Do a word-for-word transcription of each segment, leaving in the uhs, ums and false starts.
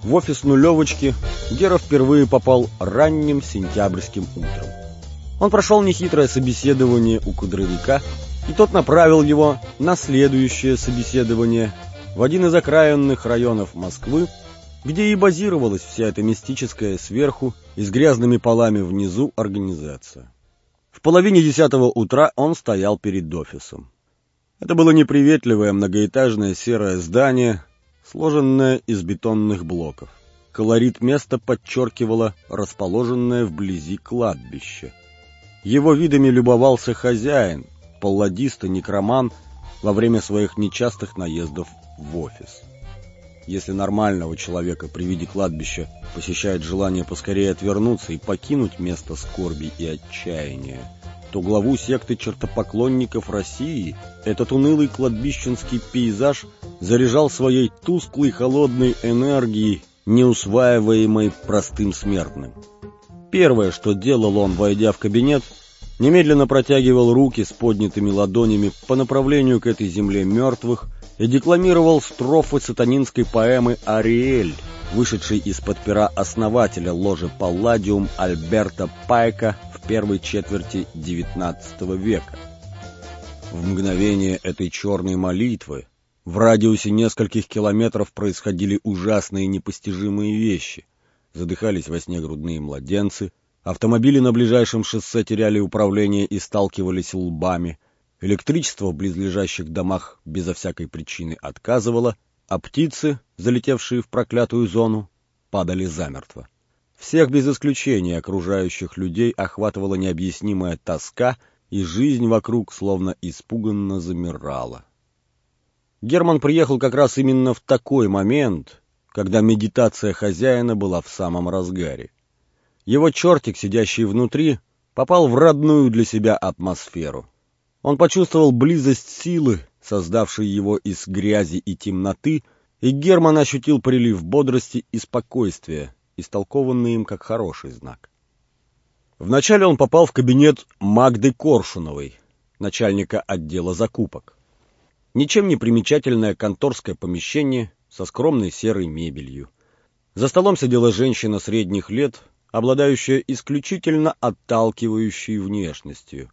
В офис нулевочки Гера впервые попал ранним сентябрьским утром. Он прошел нехитрое собеседование у кадровика, и тот направил его на следующее собеседование в один из окраинных районов Москвы, где и базировалась вся эта мистическая сверху и с грязными полами внизу организация. В половине десятого утра он стоял перед офисом. Это было неприветливое многоэтажное серое здание, сложенное из бетонных блоков. Колорит места подчеркивало расположенное вблизи кладбище. Его видами любовался хозяин, палладист-некроман, во время своих нечастых наездов в офис. Если нормального человека при виде кладбища посещает желание поскорее отвернуться и покинуть место скорби и отчаяния, то главу секты чертопоклонников России этот унылый кладбищенский пейзаж заряжал своей тусклой холодной энергией, неусваиваемой простым смертным. Первое, что делал он, войдя в кабинет, немедленно протягивал руки с поднятыми ладонями по направлению к этой земле мертвых и декламировал строфы сатанинской поэмы «Ариэль», вышедшей из-под пера основателя ложи Палладиум Альберто Пайка в первой четверти девятнадцатого века. В мгновение этой черной молитвы в радиусе нескольких километров происходили ужасные непостижимые вещи. Задыхались во сне грудные младенцы, автомобили на ближайшем шоссе теряли управление и сталкивались лбами, электричество в близлежащих домах безо всякой причины отказывало, а птицы, залетевшие в проклятую зону, падали замертво. Всех без исключения окружающих людей охватывала необъяснимая тоска, и жизнь вокруг словно испуганно замирала. Герман приехал как раз именно в такой момент, когда медитация хозяина была в самом разгаре. Его чертик, сидящий внутри, попал в родную для себя атмосферу. Он почувствовал близость силы, создавшей его из грязи и темноты, и Герман ощутил прилив бодрости и спокойствия, истолкованный им как хороший знак. Вначале он попал в кабинет Магды Коршуновой, начальника отдела закупок. Ничем не примечательное конторское помещение со скромной серой мебелью. За столом сидела женщина средних лет, обладающая исключительно отталкивающей внешностью.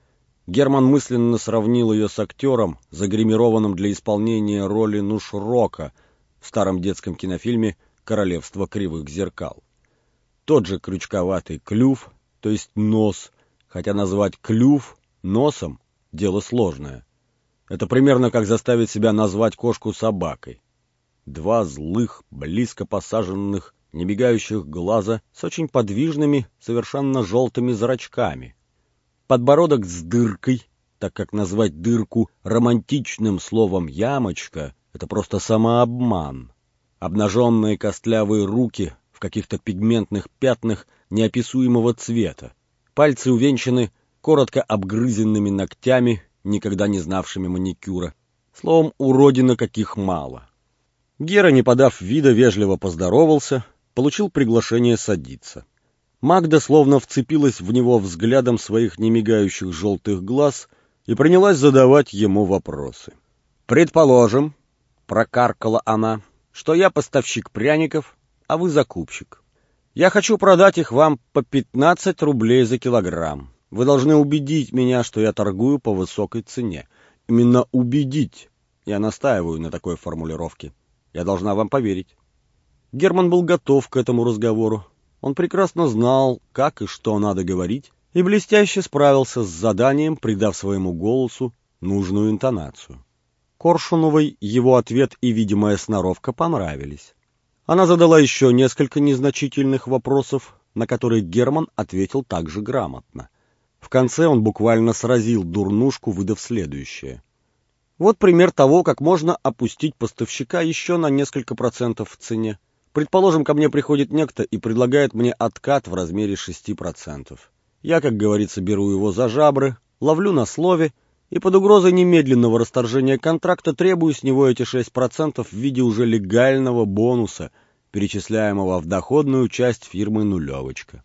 Герман мысленно сравнил ее с актером, загримированным для исполнения роли Нушрока в старом детском кинофильме «Королевство кривых зеркал». Тот же крючковатый клюв, то есть нос, хотя назвать клюв носом – дело сложное. Это примерно как заставить себя назвать кошку собакой. Два злых, близко посаженных, немигающих глаза с очень подвижными, совершенно желтыми зрачками. Подбородок с дыркой, так как назвать дырку романтичным словом «ямочка» — это просто самообман. Обнаженные костлявые руки в каких-то пигментных пятнах неописуемого цвета. Пальцы увенчаны коротко обгрызенными ногтями, никогда не знавшими маникюра. Словом, уродина каких мало. Гера, не подав вида, вежливо поздоровался, получил приглашение садиться. Магда словно вцепилась в него взглядом своих немигающих желтых глаз и принялась задавать ему вопросы. «Предположим, — прокаркала она, — что я поставщик пряников, а вы закупщик. Я хочу продать их вам по пятнадцать рублей за килограмм. Вы должны убедить меня, что я торгую по высокой цене. Именно убедить. Я настаиваю на такой формулировке. Я должна вам поверить». Герман был готов к этому разговору. Он прекрасно знал, как и что надо говорить, и блестяще справился с заданием, придав своему голосу нужную интонацию. Коршуновой его ответ и видимая сноровка понравились. Она задала еще несколько незначительных вопросов, на которые Герман ответил также грамотно. В конце он буквально сразил дурнушку, выдав следующее. Вот пример того, как можно опустить поставщика еще на несколько процентов в цене. Предположим, ко мне приходит некто и предлагает мне откат в размере шести процентов. Я, как говорится, беру его за жабры, ловлю на слове и под угрозой немедленного расторжения контракта требую с него эти шесть процентов в виде уже легального бонуса, перечисляемого в доходную часть фирмы «Нулевочка».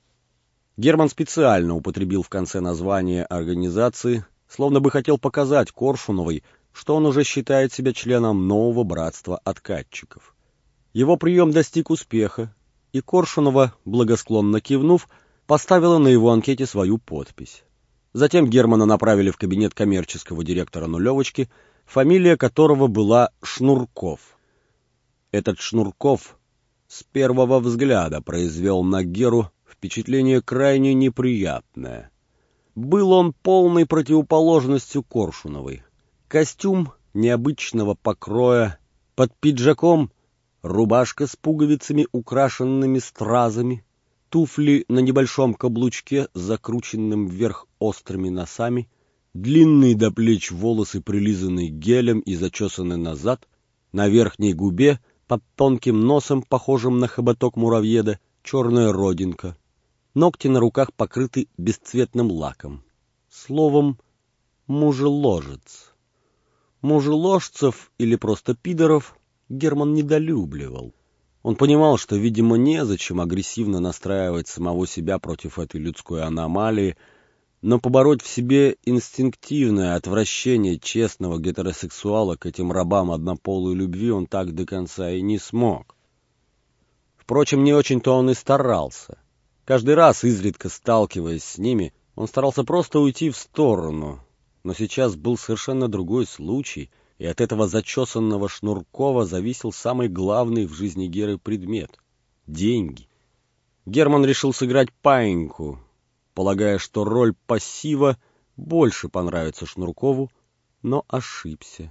Герман специально употребил в конце название организации, словно бы хотел показать Коршуновой, что он уже считает себя членом нового братства откатчиков. Его прием достиг успеха, и Коршунова, благосклонно кивнув, поставила на его анкете свою подпись. Затем Германа направили в кабинет коммерческого директора «Нулевочки», фамилия которого была Шнурков. Этот Шнурков с первого взгляда произвел на Геру впечатление крайне неприятное. Был он полной противоположностью Коршуновой. Костюм необычного покроя, под пиджаком рубашка с пуговицами, украшенными стразами, туфли на небольшом каблучке с закрученным вверх острыми носами, длинные до плеч волосы, прилизанные гелем и зачесаны назад, на верхней губе, под тонким носом, похожим на хоботок муравьеда, черная родинка. Ногти на руках покрыты бесцветным лаком. Словом, мужеложец. Мужеложцев или просто пидоров Герман недолюбливал. Он понимал, что, видимо, незачем агрессивно настраивать самого себя против этой людской аномалии, но побороть в себе инстинктивное отвращение честного гетеросексуала к этим рабам однополой любви он так до конца и не смог. Впрочем, не очень-то он и старался. Каждый раз, изредка сталкиваясь с ними, он старался просто уйти в сторону, но сейчас был совершенно другой случай, и от этого зачесанного Шнуркова зависел самый главный в жизни Геры предмет — деньги. Герман решил сыграть паиньку, полагая, что роль пассива больше понравится Шнуркову, но ошибся.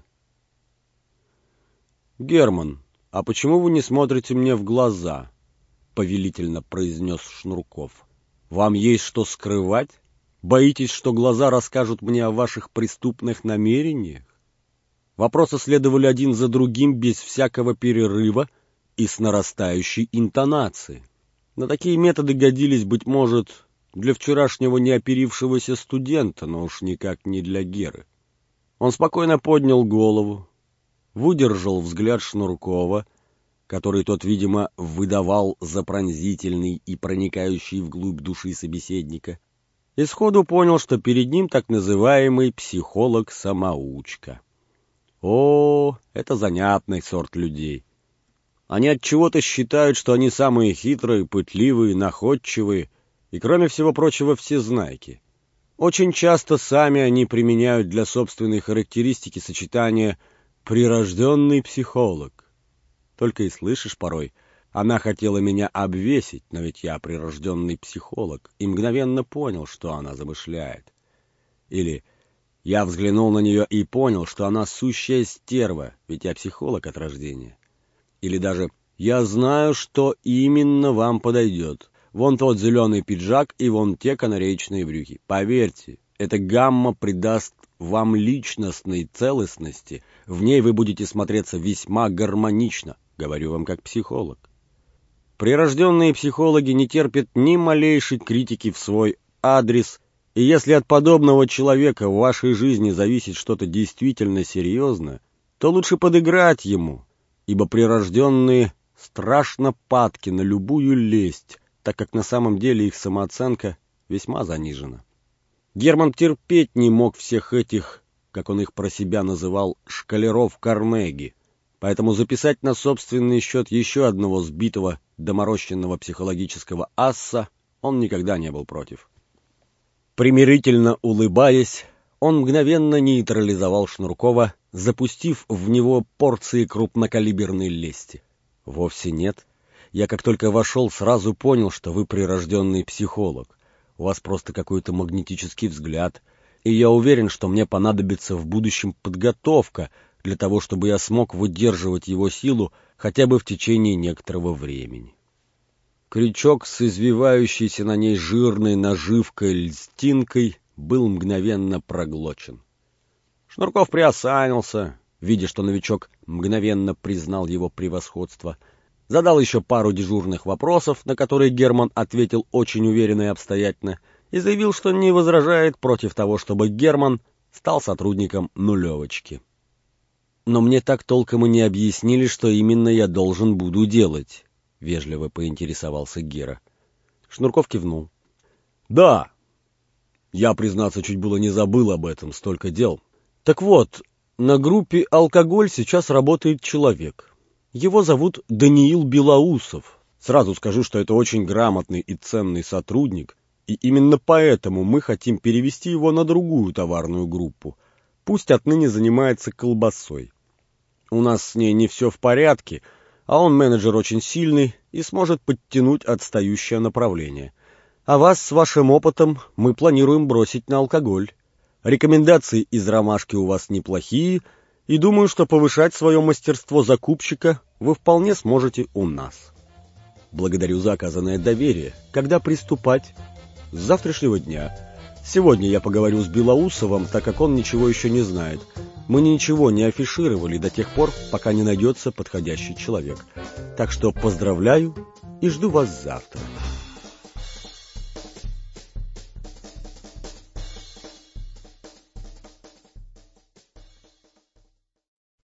«Герман, а почему вы не смотрите мне в глаза?» — повелительно произнес Шнурков. «Вам есть что скрывать? Боитесь, что глаза расскажут мне о ваших преступных намерениях?» Вопросы следовали один за другим без всякого перерыва и с нарастающей интонацией. На такие методы годились, быть может, для вчерашнего неоперившегося студента, но уж никак не для Геры. Он спокойно поднял голову, выдержал взгляд Шнуркова, который тот, видимо, выдавал за пронзительный и проникающий вглубь души собеседника, и сходу понял, что перед ним так называемый психолог-самоучка. О, это занятный сорт людей. Они от чего-то считают, что они самые хитрые, пытливые, находчивые и, кроме всего прочего, всезнайки. Очень часто сами они применяют для собственной характеристики сочетание «прирожденный психолог». Только и слышишь порой: «Она хотела меня обвесить, но ведь я прирожденный психолог», и мгновенно понял, что она замышляет. Или «Я взглянул на нее и понял, что она сущая стерва, ведь я психолог от рождения». Или даже «Я знаю, что именно вам подойдет. Вон тот зеленый пиджак и вон те канареечные брюки. Поверьте, эта гамма придаст вам личностной целостности, в ней вы будете смотреться весьма гармонично», говорю вам как психолог. Прирожденные психологи не терпят ни малейшей критики в свой адрес, и если от подобного человека в вашей жизни зависит что-то действительно серьезное, то лучше подыграть ему, ибо прирожденные страшно падки на любую лесть, так как на самом деле их самооценка весьма занижена. Герман терпеть не мог всех этих, как он их про себя называл, шкалеров Карнеги, поэтому записать на собственный счет еще одного сбитого, доморощенного психологического асса он никогда не был против. Примирительно улыбаясь, он мгновенно нейтрализовал Шнуркова, запустив в него порции крупнокалиберной лести. «Вовсе нет. Я как только вошел, сразу понял, что вы прирожденный психолог. У вас просто какой-то магнетический взгляд, и я уверен, что мне понадобится в будущем подготовка для того, чтобы я смог выдерживать его силу хотя бы в течение некоторого времени». Крючок с извивающейся на ней жирной наживкой-льстинкой был мгновенно проглочен. Шнурков приосанился, видя, что новичок мгновенно признал его превосходство, задал еще пару дежурных вопросов, на которые Герман ответил очень уверенно и обстоятельно, и заявил, что не возражает против того, чтобы Герман стал сотрудником «Нулевочки». «Но мне так толком и не объяснили, что именно я должен буду делать», — вежливо поинтересовался Гера. Шнурков кивнул. «Да, я, признаться, чуть было не забыл об этом, столько дел. Так вот, на группе «Алкоголь» сейчас работает человек. Его зовут Даниил Белоусов. Сразу скажу, что это очень грамотный и ценный сотрудник, и именно поэтому мы хотим перевести его на другую товарную группу. Пусть отныне занимается колбасой. У нас с ней не все в порядке, а он менеджер очень сильный и сможет подтянуть отстающее направление. А вас с вашим опытом мы планируем бросить на алкоголь. Рекомендации из ромашки у вас неплохие, и думаю, что повышать свое мастерство закупщика вы вполне сможете у нас. Благодарю за оказанное доверие. Когда приступать? С завтрашнего дня. Сегодня я поговорю с Белоусовым, так как он ничего еще не знает. Мы ничего не афишировали до тех пор, пока не найдется подходящий человек. Так что поздравляю и жду вас завтра.